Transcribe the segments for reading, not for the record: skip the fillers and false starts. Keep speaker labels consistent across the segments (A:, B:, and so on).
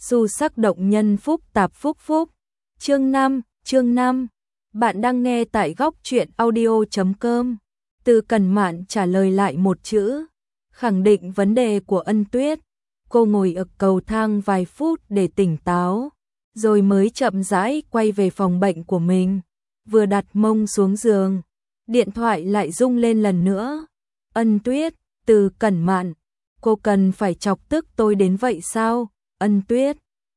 A: Xu sắc động nhân phúc tạp phúc phúc. Chương 5. Bạn đang nghe tại góc truyện audio.com. Từ Cẩn Mạn trả lời lại một chữ, khẳng định vấn đề của Ân Tuyết. Cô ngồi ở cầu thang vài phút để tỉnh táo, rồi mới chậm rãi quay về phòng bệnh của mình. Vừa đặt mông xuống giường, điện thoại lại rung lên lần nữa. Ân Tuyết, Từ Cẩn Mạn, cô cần phải chọc tức tôi đến vậy sao? Ân Tuyết,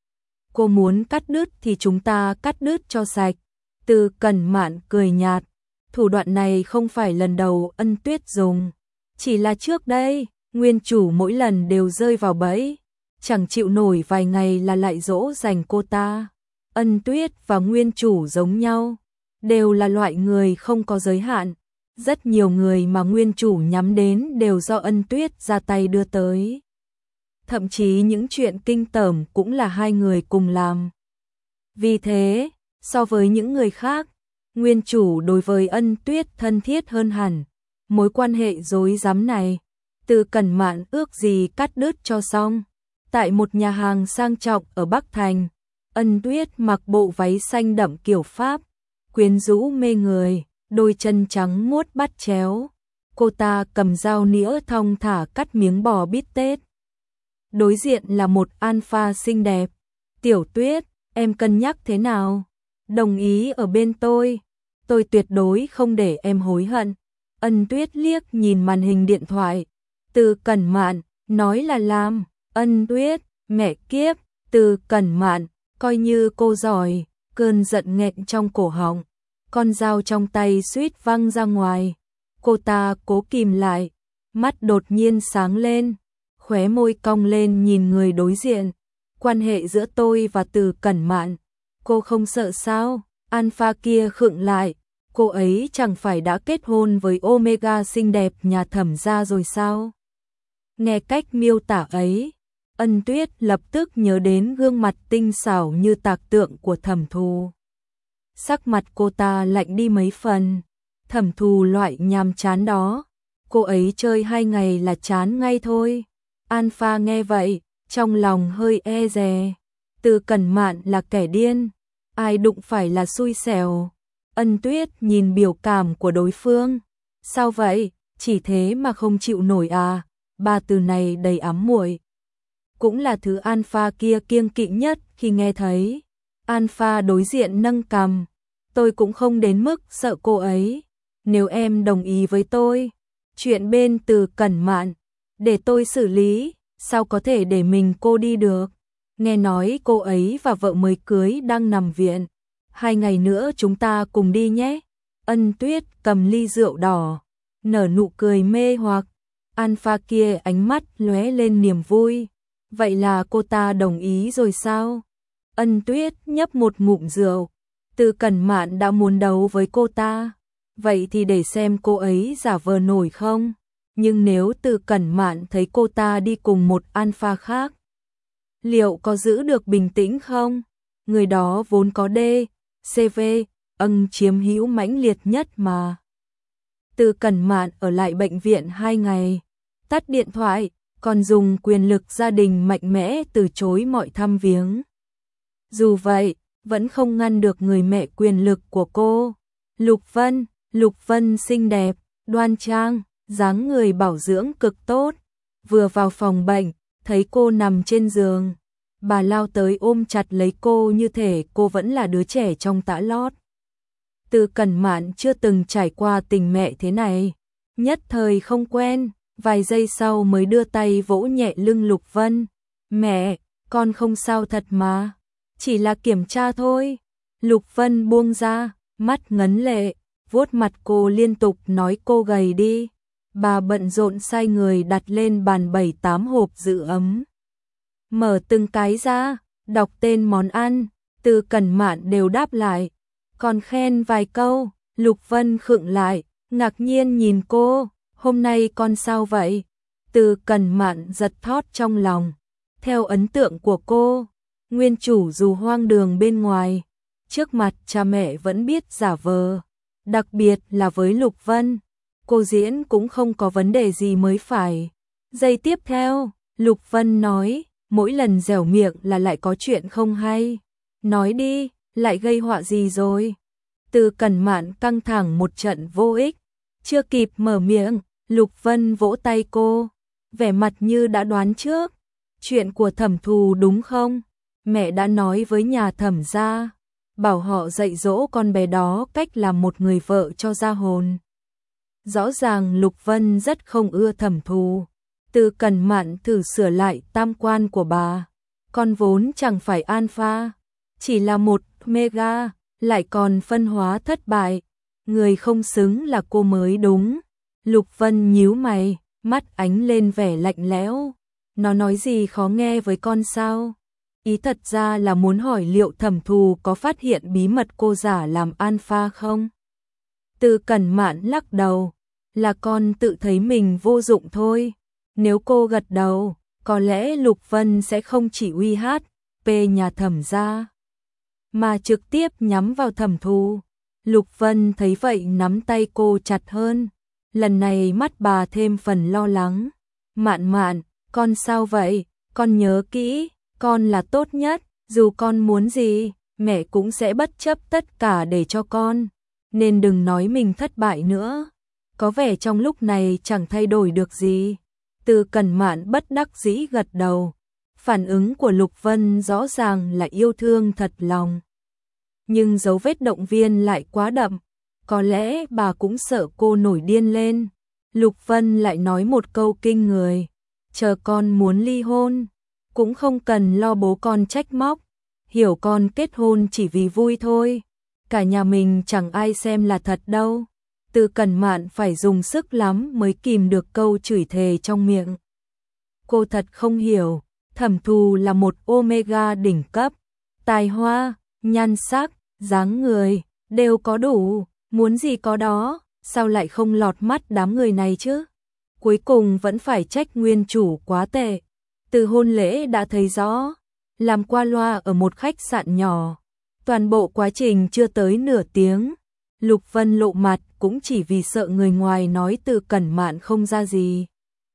A: cô muốn cắt đứt thì chúng ta cắt đứt cho sạch. Từ Cẩn Mạn cười nhạt, thủ đoạn này không phải lần đầu Ân Tuyết dùng, chỉ là trước đây, nguyên chủ mỗi lần đều rơi vào bẫy, chẳng chịu nổi vài ngày là lại dỗ dành cô ta. Ân Tuyết và nguyên chủ giống nhau, đều là loại người không có giới hạn. Rất nhiều người mà nguyên chủ nhắm đến đều do Ân Tuyết ra tay đưa tới. Thậm chí những chuyện kinh tởm cũng là hai người cùng làm. Vì thế, so với những người khác, nguyên chủ đối với Ân Tuyết thân thiết hơn hẳn. Mối quan hệ rối rắm này, Từ Cẩn Mạn ước gì cắt đứt cho xong. Tại một nhà hàng sang trọng ở Bắc Thành, Ân Tuyết mặc bộ váy xanh đậm kiểu Pháp, quyến rũ mê người, đôi chân trắng muốt bắt chéo. Cô ta cầm dao nĩa thong thả cắt miếng bò bít tết. Đối diện là một alpha xinh đẹp. Tiểu Tuyết, em cân nhắc thế nào? Đồng ý ở bên tôi tuyệt đối không để em hối hận. Ân Tuyết liếc nhìn màn hình điện thoại. Từ Cẩn Mạn, nói là làm. Ân Tuyết, mẹ kiếp, Từ Cẩn Mạn, coi như cô giỏi. Cơn giận nghẹn trong cổ họng, con dao trong tay suýt văng ra ngoài. Cô ta cố kìm lại, mắt đột nhiên sáng lên, khóe môi cong lên nhìn người đối diện. Quan hệ giữa tôi và Từ Cẩn Mạn, cô không sợ sao? Alpha kia khựng lại, cô ấy chẳng phải đã kết hôn với Omega xinh đẹp nhà Thẩm gia rồi sao? Nghe cách miêu tả ấy, Ân Tuyết lập tức nhớ đến gương mặt tinh xảo như tạc tượng của Thẩm Thù. Sắc mặt cô ta lạnh đi mấy phần. Thẩm Thù loại nhàm chán đó, cô ấy chơi 2 ngày là chán ngay thôi. Alpha nghe vậy, trong lòng hơi e dè. Từ Cẩn Mạn là kẻ điên, ai đụng phải là xui xẻo. Ân Tuyết nhìn biểu cảm của đối phương. Sao vậy, chỉ thế mà không chịu nổi à? Ba từ này đầy ám muội, cũng là thứ Alpha kia kiêng kỵ nhất khi nghe thấy. Alpha đối diện nâng cằm, tôi cũng không đến mức sợ cô ấy. Nếu em đồng ý với tôi, chuyện bên Từ Cẩn Mạn để tôi xử lý, sao có thể để mình cô đi được? Nghe nói cô ấy và vợ mới cưới đang nằm viện, 2 ngày nữa chúng ta cùng đi nhé. Ân Tuyết cầm ly rượu đỏ, nở nụ cười mê hoặc. Alpha kia ánh mắt lóe lên niềm vui. Vậy là cô ta đồng ý rồi sao? Ân Tuyết nhấp một ngụm rượu. Từ Cẩn Mạn đã muốn đấu với cô ta, vậy thì để xem cô ấy giả vờ nổi không. Nhưng nếu Từ Cẩn Mạn thấy cô ta đi cùng một alpha khác, liệu có giữ được bình tĩnh không? Người đó vốn có CV chiếm hữu mãnh liệt nhất mà. Từ Cẩn Mạn ở lại bệnh viện 2 ngày, tắt điện thoại, còn dùng quyền lực gia đình mạnh mẽ từ chối mọi thăm viếng. Dù vậy, vẫn không ngăn được người mẹ quyền lực của cô. Lục Vân xinh đẹp, đoan trang, dáng người bảo dưỡng cực tốt. Vừa vào phòng bệnh, thấy cô nằm trên giường, bà lao tới ôm chặt lấy cô như thể cô vẫn là đứa trẻ trong tã lót. Từ Cẩn Mạn chưa từng trải qua tình mẹ thế này, nhất thời không quen, vài giây sau mới đưa tay vỗ nhẹ lưng Lục Vân. Mẹ, con không sao thật mà, chỉ là kiểm tra thôi. Lục Vân buông ra, mắt ngấn lệ, vuốt mặt cô liên tục nói cô gầy đi. Bà bận rộn sai người đặt lên bàn 7-8 hộp giữ ấm. Mở từng cái ra, đọc tên món ăn, Từ Cẩn Mạn đều đáp lại, còn khen vài câu. Lục Vân khựng lại, ngạc nhiên nhìn cô, hôm nay con sao vậy? Từ Cẩn Mạn giật thót trong lòng. Theo ấn tượng của cô, nguyên chủ dù hoang đường bên ngoài, trước mặt cha mẹ vẫn biết giả vờ, đặc biệt là với Lục Vân. Cô diễn cũng không có vấn đề gì mới phải. Giây tiếp theo, Lục Vân nói, mỗi lần dẻo miệng là lại có chuyện không hay. Nói đi, lại gây họa gì rồi? Từ Cẩn Mạn căng thẳng một trận vô ích, chưa kịp mở miệng, Lục Vân vỗ tay cô, vẻ mặt như đã đoán trước. Chuyện của Thẩm Thù đúng không? Mẹ đã nói với nhà Thẩm gia, bảo họ dạy dỗ con bé đó cách làm một người vợ cho ra hồn. Rõ ràng Lục Vân rất không ưa Thẩm Thù. Từ Cẩn Mạn thử sửa lại tam quan của bà. Con vốn chẳng phải alpha, chỉ là một mega, lại còn phân hóa thất bại. Người không xứng là cô mới đúng. Lục Vân nhíu mày, mắt ánh lên vẻ lạnh lẽo. Nó nói gì khó nghe với con sao? Ý thật ra là muốn hỏi liệu Thẩm Thù có phát hiện bí mật cô giả làm alpha không? Từ Cẩn Mạn lắc đầu, là con tự thấy mình vô dụng thôi. Nếu cô gật đầu, có lẽ Lục Vân sẽ không chỉ uy hát nhà Thẩm gia, mà trực tiếp nhắm vào Thẩm Thù. Lục Vân thấy vậy nắm tay cô chặt hơn. Lần này mắt bà thêm phần lo lắng. Mạn Mạn, con sao vậy? Con nhớ kỹ, con là tốt nhất, dù con muốn gì, mẹ cũng sẽ bất chấp tất cả để cho con. Nên đừng nói mình thất bại nữa. Có vẻ trong lúc này chẳng thay đổi được gì. Từ Cẩn Mạn bất đắc dĩ gật đầu. Phản ứng của Lục Vân rõ ràng là yêu thương thật lòng. Nhưng dấu vết động viên lại quá đậm. Có lẽ bà cũng sợ cô nổi điên lên. Lục Vân lại nói một câu kinh người. Chờ con muốn ly hôn, cũng không cần lo bố con trách móc. Hiểu con kết hôn chỉ vì vui thôi. Cả nhà mình chẳng ai xem là thật đâu. Từ Cẩn Mạn phải dùng sức lắm mới kìm được câu chửi thề trong miệng. Cô thật không hiểu, Thẩm Thù là một omega đỉnh cấp. Tài hoa, nhan sắc, dáng người, đều có đủ, muốn gì có đó, sao lại không lọt mắt đám người này chứ? Cuối cùng vẫn phải trách nguyên chủ quá tệ. Từ hôn lễ đã thấy rõ, làm qua loa ở một khách sạn nhỏ. Toàn bộ quá trình chưa tới nửa tiếng. Lục Vân lộ mặt cũng chỉ vì sợ người ngoài nói Từ Cẩn Mạn không ra gì.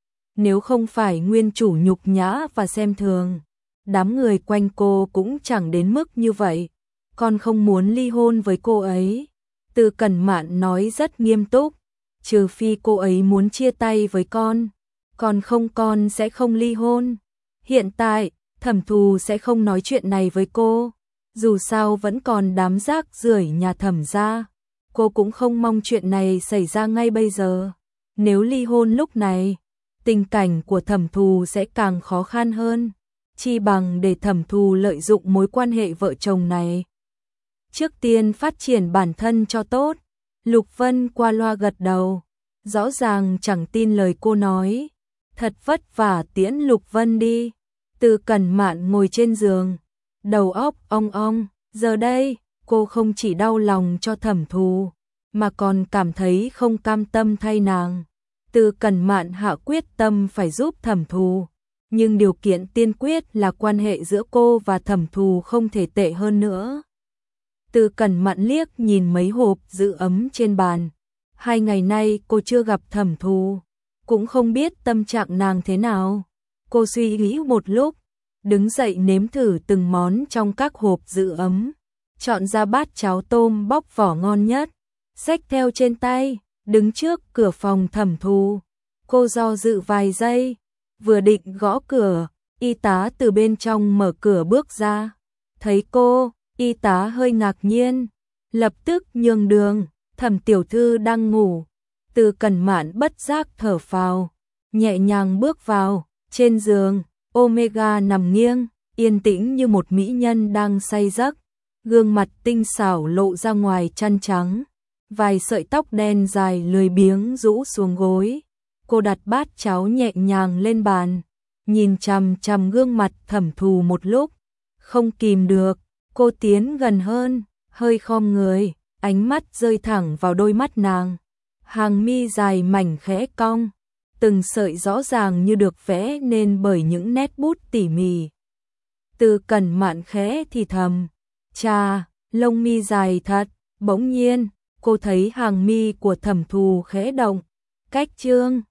A: Nếu không phải nguyên chủ nhục nhã và xem thường, đám người quanh cô cũng chẳng đến mức như vậy. Con không muốn ly hôn với cô ấy. Từ Cẩn Mạn nói rất nghiêm túc. Trừ phi cô ấy muốn chia tay với con. Còn không con sẽ không ly hôn. Hiện tại, Thẩm Thù sẽ không nói chuyện này với cô. Dù sao vẫn còn đám rác rưởi nhà Thẩm gia. Cô cũng không mong chuyện này xảy ra ngay bây giờ. Nếu ly hôn lúc này, tình cảnh của Thẩm Thù sẽ càng khó khăn hơn. Chi bằng để Thẩm Thù lợi dụng mối quan hệ vợ chồng này. Trước tiên phát triển bản thân cho tốt. Lục Vân qua loa gật đầu. Rõ ràng chẳng tin lời cô nói. Thật vất vả tiễn Lục Vân đi. Từ Cẩn Mạn ngồi trên giường, đầu óc ong ong. Giờ đây, cô không chỉ đau lòng cho Thẩm Thù, mà còn cảm thấy không cam tâm thay nàng. Từ Cẩn Mạn hạ quyết tâm phải giúp Thẩm Thù, nhưng điều kiện tiên quyết là quan hệ giữa cô và Thẩm Thù không thể tệ hơn nữa. Từ Cẩn Mạn liếc nhìn mấy hộp giữ ấm trên bàn. 2 ngày nay cô chưa gặp Thẩm Thù, cũng không biết tâm trạng nàng thế nào. Cô suy nghĩ một lúc, đứng dậy nếm thử từng món trong các hộp giữ ấm, chọn ra bát cháo tôm bóc vỏ ngon nhất, xách theo trên tay, đứng trước cửa phòng Thẩm Thù. Cô do dự vài giây, vừa định gõ cửa, y tá từ bên trong mở cửa bước ra. Thấy cô, y tá hơi ngạc nhiên, lập tức nhường đường. Thẩm tiểu thư đang ngủ. Từ Cẩn Mạn bất giác thở phào, nhẹ nhàng bước vào. Trên giường, Omega nằm nghiêng, yên tĩnh như một mỹ nhân đang say giấc. Gương mặt tinh xảo lộ ra ngoài chăn trắng, vài sợi tóc đen dài lười biếng rũ xuống gối. Cô đặt bát cháo nhẹ nhàng lên bàn, nhìn chằm chằm gương mặt Thẩm Thù một lúc, không kìm được, cô tiến gần hơn, hơi khom người, ánh mắt rơi thẳng vào đôi mắt nàng. Hàng mi dài mảnh khẽ cong, từng sợi rõ ràng như được vẽ nên bởi những nét bút tỉ mỉ. Từ Cẩn Mạn khẽ thì thầm, chà, lông mi dài thật. Bỗng nhiên, cô thấy hàng mi của Thẩm Thù khẽ động, cách chương.